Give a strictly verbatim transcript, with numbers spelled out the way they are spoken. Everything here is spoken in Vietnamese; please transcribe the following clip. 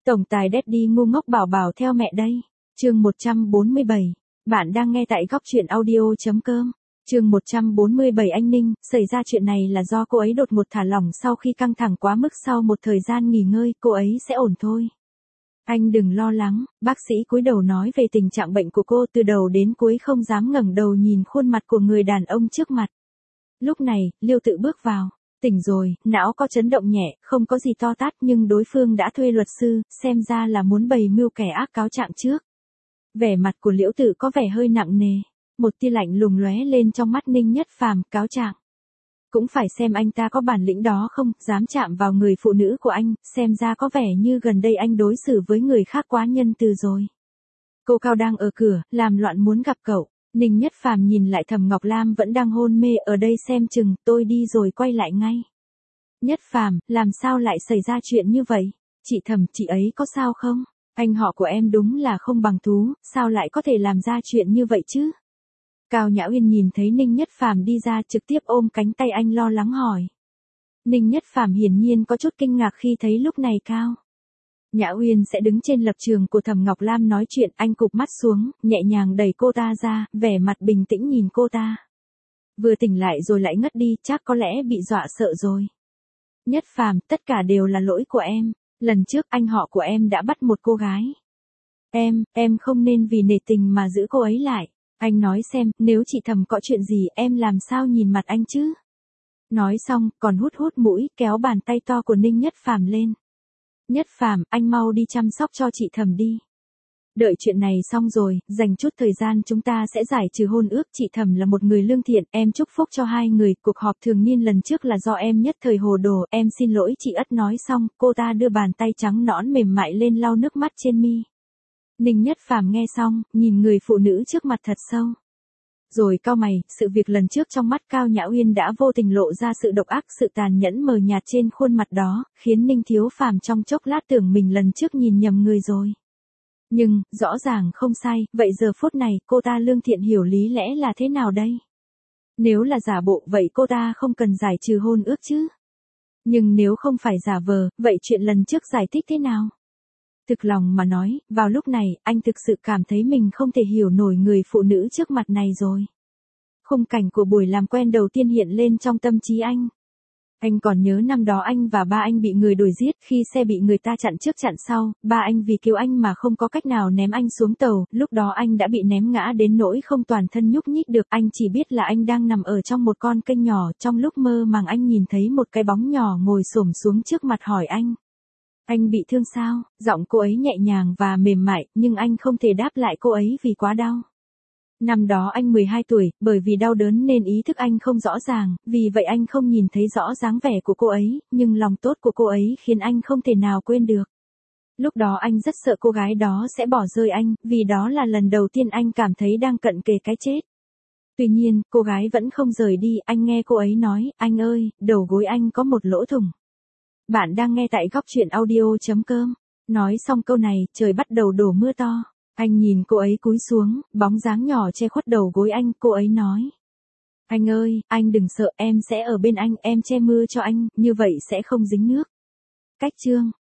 Tổng tài Daddy ngu ngốc bảo bảo theo mẹ đây. Chương một trăm bốn mươi bảy. Bạn đang nghe tại góc truyện audio.com. Chương một trăm bốn mươi bảy. Anh Ninh, xảy ra chuyện này là do cô ấy đột ngột thả lỏng sau khi căng thẳng quá mức, sau một thời gian nghỉ ngơi, cô ấy sẽ ổn thôi. Anh đừng lo lắng, bác sĩ cúi đầu nói về tình trạng bệnh của cô, từ đầu đến cuối không dám ngẩng đầu nhìn khuôn mặt của người đàn ông trước mặt. Lúc này, Liêu Tự bước vào. Tỉnh rồi, não có chấn động nhẹ, không có gì to tát, nhưng đối phương đã thuê luật sư, xem ra là muốn bày mưu kẻ ác cáo trạng trước. Vẻ mặt của Liễu Tự có vẻ hơi nặng nề, một tia lạnh lùng lóe lên trong mắt Ninh Nhất Phàm. Cáo trạng? Cũng phải xem anh ta có bản lĩnh đó không, dám chạm vào người phụ nữ của anh, xem ra có vẻ như gần đây anh đối xử với người khác quá nhân từ rồi. Cô Cao đang ở cửa, làm loạn muốn gặp cậu. Ninh Nhất Phàm nhìn lại Thẩm Ngọc Lam vẫn đang hôn mê ở đây, xem chừng tôi đi rồi quay lại ngay. Nhất Phàm, làm sao lại xảy ra chuyện như vậy? Chị Thẩm, chị ấy có sao không? Anh họ của em đúng là không bằng thú, sao lại có thể làm ra chuyện như vậy chứ? Cao Nhã Uyên nhìn thấy Ninh Nhất Phàm đi ra, trực tiếp ôm cánh tay anh lo lắng hỏi. Ninh Nhất Phàm hiển nhiên có chút kinh ngạc khi thấy lúc này Cao Nhã Uyên sẽ đứng trên lập trường của Thẩm Ngọc Lam nói chuyện, anh cụp mắt xuống, nhẹ nhàng đẩy cô ta ra, vẻ mặt bình tĩnh nhìn cô ta. Vừa tỉnh lại rồi lại ngất đi, chắc có lẽ bị dọa sợ rồi. Nhất Phàm, tất cả đều là lỗi của em, lần trước anh họ của em đã bắt một cô gái. Em, em không nên vì nể tình mà giữ cô ấy lại. Anh nói xem, nếu chị Thẩm có chuyện gì em làm sao nhìn mặt anh chứ? Nói xong, còn hút hút mũi, kéo bàn tay to của Ninh Nhất Phàm lên. Nhất Phàm, anh mau đi chăm sóc cho chị Thẩm đi. Đợi chuyện này xong rồi, dành chút thời gian chúng ta sẽ giải trừ hôn ước. Chị Thẩm là một người lương thiện, em chúc phúc cho hai người. Cuộc họp thường niên lần trước là do em nhất thời hồ đồ, em xin lỗi chị Ất. Nói xong, cô ta đưa bàn tay trắng nõn mềm mại lên lau nước mắt trên mi. Ninh Nhất Phàm nghe xong, nhìn người phụ nữ trước mặt thật sâu. Rồi cau mày, sự việc lần trước trong mắt Cao Nhã Uyên đã vô tình lộ ra sự độc ác, sự tàn nhẫn mờ nhạt trên khuôn mặt đó, khiến Ninh Thiếu Phàm trong chốc lát tưởng mình lần trước nhìn nhầm người rồi. Nhưng, rõ ràng không sai, vậy giờ phút này, cô ta lương thiện hiểu lý lẽ là thế nào đây? Nếu là giả bộ, vậy cô ta không cần giải trừ hôn ước chứ? Nhưng nếu không phải giả vờ, vậy chuyện lần trước giải thích thế nào? Thực lòng mà nói, vào lúc này, anh thực sự cảm thấy mình không thể hiểu nổi người phụ nữ trước mặt này rồi. Khung cảnh của buổi làm quen đầu tiên hiện lên trong tâm trí anh. Anh còn nhớ năm đó anh và ba anh bị người đuổi giết, khi xe bị người ta chặn trước chặn sau, ba anh vì cứu anh mà không có cách nào ném anh xuống tàu, lúc đó anh đã bị ném ngã đến nỗi không toàn thân nhúc nhích được, anh chỉ biết là anh đang nằm ở trong một con kênh nhỏ, trong lúc mơ màng anh nhìn thấy một cái bóng nhỏ ngồi xổm xuống trước mặt hỏi anh. Anh bị thương sao? Giọng cô ấy nhẹ nhàng và mềm mại, nhưng anh không thể đáp lại cô ấy vì quá đau. Năm đó anh mười hai tuổi, bởi vì đau đớn nên ý thức anh không rõ ràng, vì vậy anh không nhìn thấy rõ dáng vẻ của cô ấy, nhưng lòng tốt của cô ấy khiến anh không thể nào quên được. Lúc đó anh rất sợ cô gái đó sẽ bỏ rơi anh, vì đó là lần đầu tiên anh cảm thấy đang cận kề cái chết. Tuy nhiên, cô gái vẫn không rời đi, anh nghe cô ấy nói, anh ơi, đầu gối anh có một lỗ thủng. Bạn đang nghe tại góc truyện audio.com. Nói xong câu này, trời bắt đầu đổ mưa to. Anh nhìn cô ấy cúi xuống, bóng dáng nhỏ che khuất đầu gối anh, cô ấy nói. Anh ơi, anh đừng sợ, em sẽ ở bên anh, em che mưa cho anh, như vậy sẽ không dính nước. Cách chương.